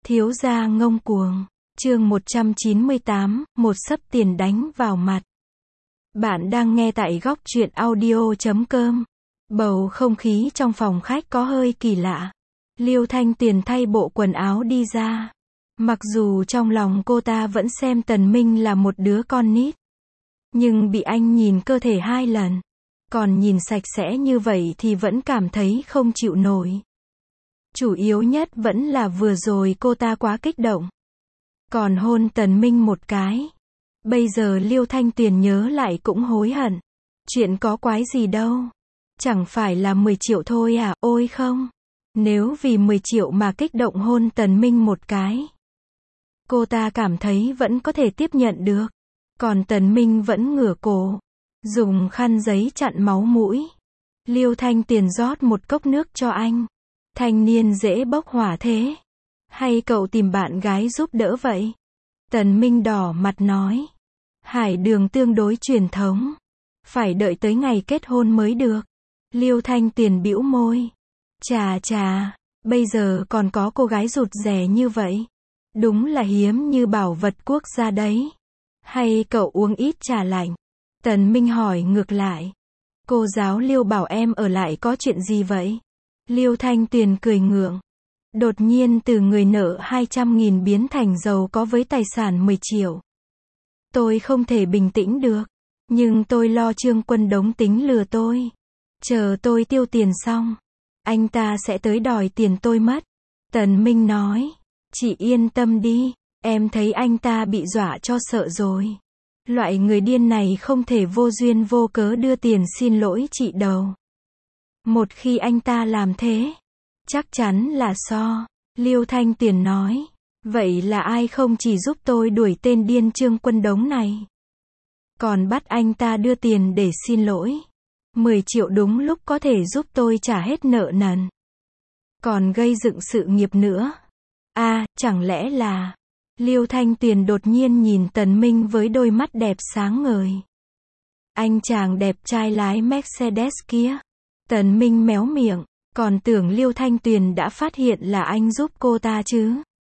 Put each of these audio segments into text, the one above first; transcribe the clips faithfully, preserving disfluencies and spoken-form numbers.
Thiếu gia ngông cuồng. Chương một trăm chín mươi tám, một xấp tiền đánh vào mặt. Bạn đang nghe tại góc truyện audio chấm com. Bầu không khí trong phòng khách có hơi kỳ lạ. Liêu Thanh Tuyền thay bộ quần áo đi ra. Mặc dù trong lòng cô ta vẫn xem Tần Minh là một đứa con nít. Nhưng bị anh nhìn cơ thể hai lần. Còn nhìn sạch sẽ như vậy thì vẫn cảm thấy không chịu nổi. Chủ yếu nhất vẫn là vừa rồi cô ta quá kích động. Còn hôn Tần Minh một cái. Bây giờ Liêu Thanh Tuyền nhớ lại cũng hối hận. Chuyện có quái gì đâu. Chẳng phải là mười triệu thôi à, ôi không. Nếu vì mười triệu mà kích động hôn Tần Minh một cái. Cô ta cảm thấy vẫn có thể tiếp nhận được. Còn Tần Minh vẫn ngửa cổ. Dùng khăn giấy chặn máu mũi. Liêu Thanh Tuyền rót một cốc nước cho anh. Thanh niên dễ bốc hỏa thế. Hay cậu tìm bạn gái giúp đỡ vậy? Tần Minh đỏ mặt nói. Hải đường tương đối truyền thống. Phải đợi tới ngày kết hôn mới được. Liêu Thanh Tuyền bĩu môi. Chà chà, bây giờ còn có cô gái rụt rè như vậy. Đúng là hiếm như bảo vật quốc gia đấy. Hay cậu uống ít trà lạnh? Tần Minh hỏi ngược lại. Cô giáo Liêu bảo em ở lại có chuyện gì vậy? Liêu Thanh Tuyền cười ngượng. Đột nhiên từ người nợ hai trăm nghìn biến thành giàu có với tài sản mười triệu. Tôi không thể bình tĩnh được. Nhưng tôi lo Trương Quân Đống tính lừa tôi. Chờ tôi tiêu tiền xong. Anh ta sẽ tới đòi tiền tôi mất. Tần Minh nói. Chị yên tâm đi. Em thấy anh ta bị dọa cho sợ rồi. Loại người điên này không thể vô duyên vô cớ đưa tiền xin lỗi chị đâu. Một khi anh ta làm thế, chắc chắn là so. Liêu Thanh Tuyền nói. Vậy là ai không chỉ giúp tôi đuổi tên điên Trương Quân Đống này, còn bắt anh ta đưa tiền để xin lỗi. mười triệu đúng lúc có thể giúp tôi trả hết nợ nần. Còn gây dựng sự nghiệp nữa. À, chẳng lẽ là... Liêu Thanh Tuyền đột nhiên nhìn Tần Minh với đôi mắt đẹp sáng ngời. Anh chàng đẹp trai lái Mercedes kia. Tần Minh méo miệng, còn tưởng Liêu Thanh Tuyền đã phát hiện là anh giúp cô ta chứ.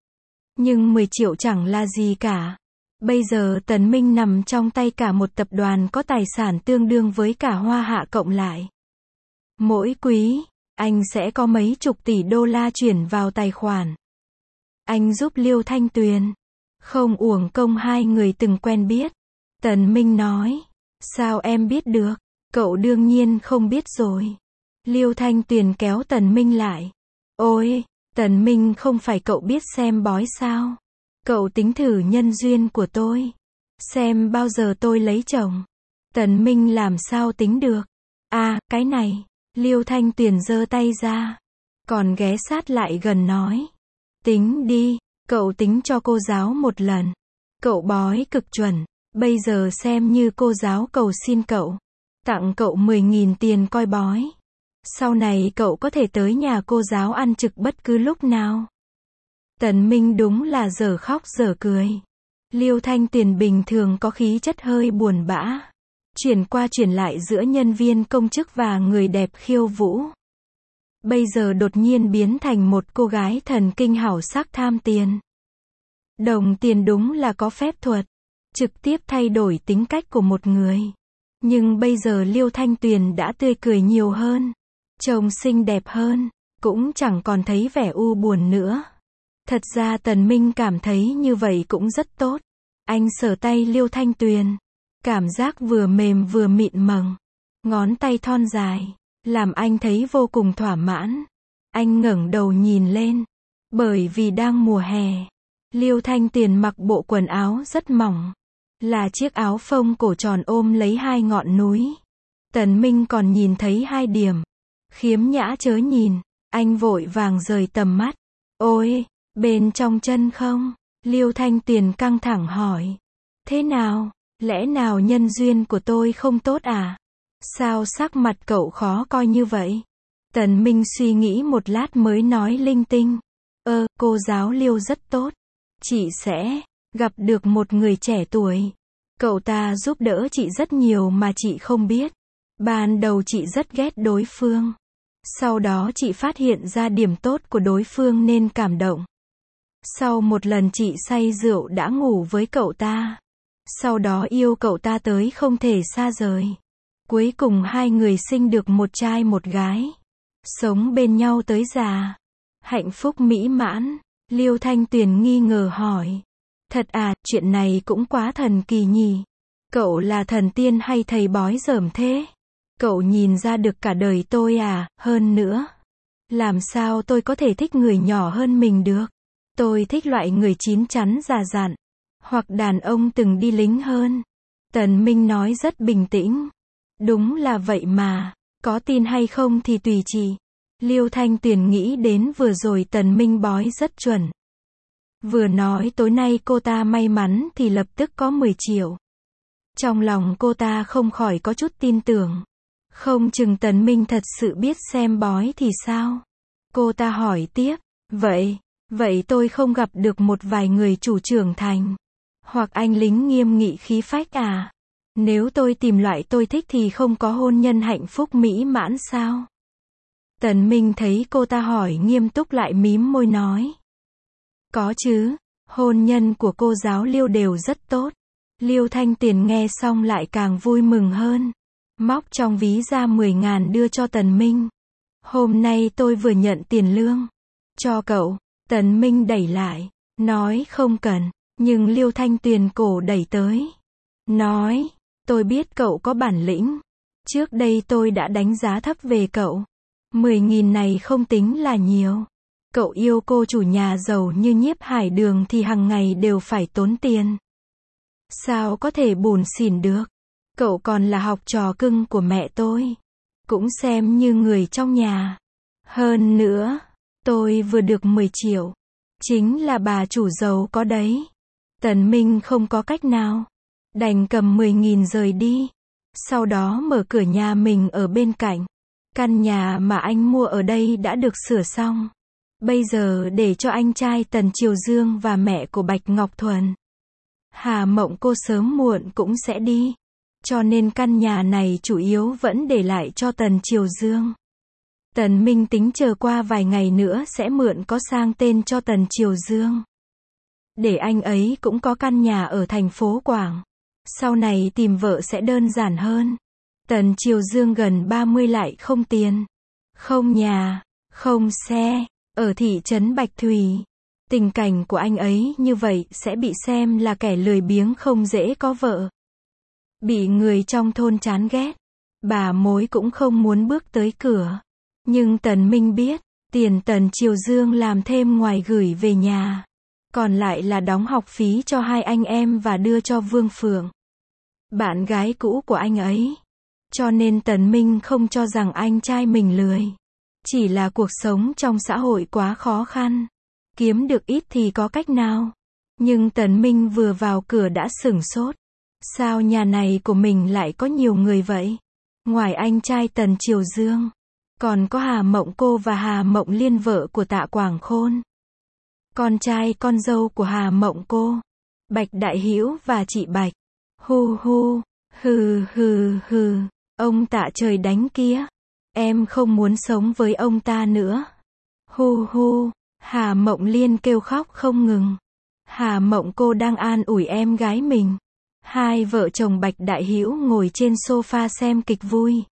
Nhưng mười triệu chẳng là gì cả. Bây giờ Tần Minh nằm trong tay cả một tập đoàn có tài sản tương đương với cả Hoa Hạ cộng lại. Mỗi quý, anh sẽ có mấy chục tỷ đô la chuyển vào tài khoản. Anh giúp Liêu Thanh Tuyền. Không uổng công hai người từng quen biết. Tần Minh nói. Sao em biết được? Cậu đương nhiên không biết rồi. Liêu Thanh Tuyền kéo Tần Minh lại. Ôi, Tần Minh không phải cậu biết xem bói sao? Cậu tính thử nhân duyên của tôi. Xem bao giờ tôi lấy chồng. Tần Minh làm sao tính được? À, cái này. Liêu Thanh Tuyền giơ tay ra. Còn ghé sát lại gần nói. Tính đi, cậu tính cho cô giáo một lần. Cậu bói cực chuẩn. Bây giờ xem như cô giáo cầu xin cậu. Tặng cậu mười nghìn tiền coi bói. Sau này cậu có thể tới nhà cô giáo ăn trực bất cứ lúc nào. Tần Minh đúng là dở khóc dở cười. Liêu Thanh Tuyền bình thường có khí chất hơi buồn bã. Chuyển qua chuyển lại giữa nhân viên công chức và người đẹp khiêu vũ. Bây giờ đột nhiên biến thành một cô gái thần kinh hảo sắc tham tiền. Đồng tiền đúng là có phép thuật. Trực tiếp thay đổi tính cách của một người. Nhưng bây giờ Liêu Thanh Tuyền đã tươi cười nhiều hơn. Trông xinh đẹp hơn. Cũng chẳng còn thấy vẻ u buồn nữa. Thật ra Tần Minh cảm thấy như vậy cũng rất tốt. Anh sờ tay Liêu Thanh Tuyền. Cảm giác vừa mềm vừa mịn màng. Ngón tay thon dài. Làm anh thấy vô cùng thỏa mãn. Anh ngẩng đầu nhìn lên. Bởi vì đang mùa hè. Liêu Thanh Tuyền mặc bộ quần áo rất mỏng. Là chiếc áo phông cổ tròn ôm lấy hai ngọn núi. Tần Minh còn nhìn thấy hai điểm. Khiếm nhã chớ nhìn. Anh vội vàng rời tầm mắt. Ôi, bên trong chân không? Liêu Thanh Tuyền căng thẳng hỏi. Thế nào? Lẽ nào nhân duyên của tôi không tốt à? Sao sắc mặt cậu khó coi như vậy? Tần Minh suy nghĩ một lát mới nói linh tinh. Ơ, cô giáo Liêu rất tốt. Chị sẽ gặp được một người trẻ tuổi. Cậu ta giúp đỡ chị rất nhiều mà chị không biết. Ban đầu chị rất ghét đối phương. Sau đó chị phát hiện ra điểm tốt của đối phương nên cảm động. Sau một lần chị say rượu đã ngủ với cậu ta. Sau đó yêu cậu ta tới không thể xa rời. Cuối cùng hai người sinh được một trai một gái. Sống bên nhau tới già. Hạnh phúc mỹ mãn. Liêu Thanh Tuyền nghi ngờ hỏi. Thật à, chuyện này cũng quá thần kỳ nhỉ. Cậu là thần tiên hay thầy bói dởm thế? Cậu nhìn ra được cả đời tôi à, hơn nữa. Làm sao tôi có thể thích người nhỏ hơn mình được? Tôi thích loại người chín chắn già dặn. Hoặc đàn ông từng đi lính hơn. Tần Minh nói rất bình tĩnh. Đúng là vậy mà. Có tin hay không thì tùy chị. Liêu Thanh Tuyền nghĩ đến vừa rồi Tần Minh bói rất chuẩn. Vừa nói tối nay cô ta may mắn thì lập tức có mười triệu. Trong lòng cô ta không khỏi có chút tin tưởng. Không chừng Tần Minh thật sự biết xem bói thì sao? Cô ta hỏi tiếp. Vậy, vậy tôi không gặp được một vài người chủ trưởng thành. Hoặc anh lính nghiêm nghị khí phách à? Nếu tôi tìm loại tôi thích thì không có hôn nhân hạnh phúc mỹ mãn sao? Tần Minh thấy cô ta hỏi nghiêm túc lại mím môi nói. Có chứ, hôn nhân của cô giáo Liêu đều rất tốt. Liêu Thanh Tuyền nghe xong lại càng vui mừng hơn. Móc trong ví ra mười ngàn đưa cho Tần Minh. Hôm nay tôi vừa nhận tiền lương. Cho cậu. Tần Minh đẩy lại. Nói không cần. Nhưng Liêu Thanh Tuyền cổ đẩy tới. Nói. Tôi biết cậu có bản lĩnh. Trước đây tôi đã đánh giá thấp về cậu. Mười nghìn này không tính là nhiều. Cậu yêu cô chủ nhà giàu như Nhiếp Hải Đường thì hàng ngày đều phải tốn tiền. Sao có thể bủn xỉn được? Cậu còn là học trò cưng của mẹ tôi. Cũng xem như người trong nhà. Hơn nữa, tôi vừa được mười triệu. Chính là bà chủ giàu có đấy. Tần Minh không có cách nào. Đành cầm mười nghìn rời đi. Sau đó mở cửa nhà mình ở bên cạnh. Căn nhà mà anh mua ở đây đã được sửa xong. Bây giờ để cho anh trai Tần Triều Dương và mẹ của Bạch Ngọc Thuần. Hà Mộng cô sớm muộn cũng sẽ đi. Cho nên căn nhà này chủ yếu vẫn để lại cho Tần Triều Dương. Tần Minh tính chờ qua vài ngày nữa sẽ mượn có sang tên cho Tần Triều Dương. Để anh ấy cũng có căn nhà ở thành phố Quảng. Sau này tìm vợ sẽ đơn giản hơn. Tần Triều Dương gần ba mươi lại không tiền. Không nhà, không xe. Ở thị trấn Bạch Thủy. Tình cảnh của anh ấy như vậy sẽ bị xem là kẻ lười biếng không dễ có vợ. Bị người trong thôn chán ghét. Bà mối cũng không muốn bước tới cửa. Nhưng Tần Minh biết, tiền Tần Triều Dương làm thêm ngoài gửi về nhà. Còn lại là đóng học phí cho hai anh em và đưa cho Vương Phượng. Bạn gái cũ của anh ấy. Cho nên Tần Minh không cho rằng anh trai mình lười. Chỉ là cuộc sống trong xã hội quá khó khăn. Kiếm được ít thì có cách nào. Nhưng Tần Minh vừa vào cửa đã sửng sốt. Sao nhà này của mình lại có nhiều người vậy? Ngoài anh trai Tần Triều Dương. Còn có Hà Mộng cô và Hà Mộng Liên vợ của Tạ Quảng Khôn. Con trai con dâu của Hà Mộng cô. Bạch Đại Hữu và chị Bạch. Hu hu. Hừ hừ hừ. Ông Tạ trời đánh kia. Em không muốn sống với ông ta nữa. Hu hu. Hà Mộng Liên kêu khóc không ngừng. Hà Mộng cô đang an ủi em gái mình. Hai vợ chồng Bạch Đại Hữu ngồi trên sofa xem kịch vui.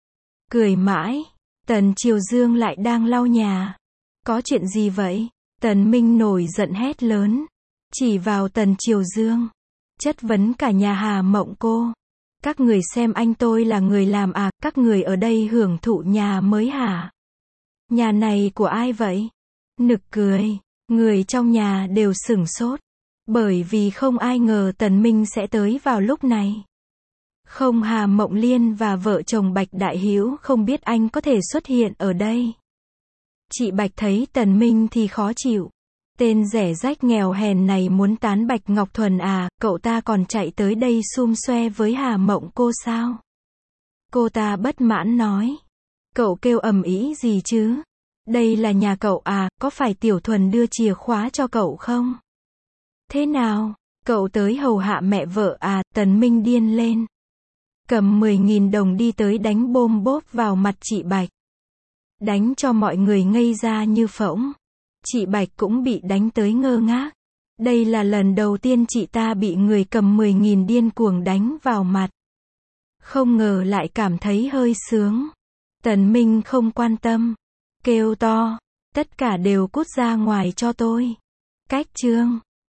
Cười mãi. Tần Triều Dương lại đang lau nhà. Có chuyện gì vậy? Tần Minh nổi giận hét lớn. Chỉ vào Tần Triều Dương. Chất vấn cả nhà Hà Mộng cô. Các người xem anh tôi là người làm à, các người ở đây hưởng thụ nhà mới hả? Nhà này của ai vậy? Nực cười. Người trong nhà đều sửng sốt. Bởi vì không ai ngờ Tần Minh sẽ tới vào lúc này. Không, Hà Mộng Liên và vợ chồng Bạch Đại Hữu không biết anh có thể xuất hiện ở đây. Chị Bạch thấy Tần Minh thì khó chịu. Tên rẻ rách nghèo hèn này muốn tán Bạch Ngọc Thuần à, cậu ta còn chạy tới đây xum xoe với Hà Mộng cô sao? Cô ta bất mãn nói. Cậu kêu ầm ĩ gì chứ? Đây là nhà cậu à, có phải Tiểu Thuần đưa chìa khóa cho cậu không? Thế nào? Cậu tới hầu hạ mẹ vợ à? Tần Minh điên lên. Cầm mười nghìn đồng đi tới đánh bôm bốp vào mặt chị Bạch. Đánh cho mọi người ngây ra như phỗng. Chị Bạch cũng bị đánh tới ngơ ngác. Đây là lần đầu tiên chị ta bị người cầm mười nghìn điên cuồng đánh vào mặt. Không ngờ lại cảm thấy hơi sướng. Tần Minh không quan tâm. Kêu to. Tất cả đều cút ra ngoài cho tôi. Cách chương.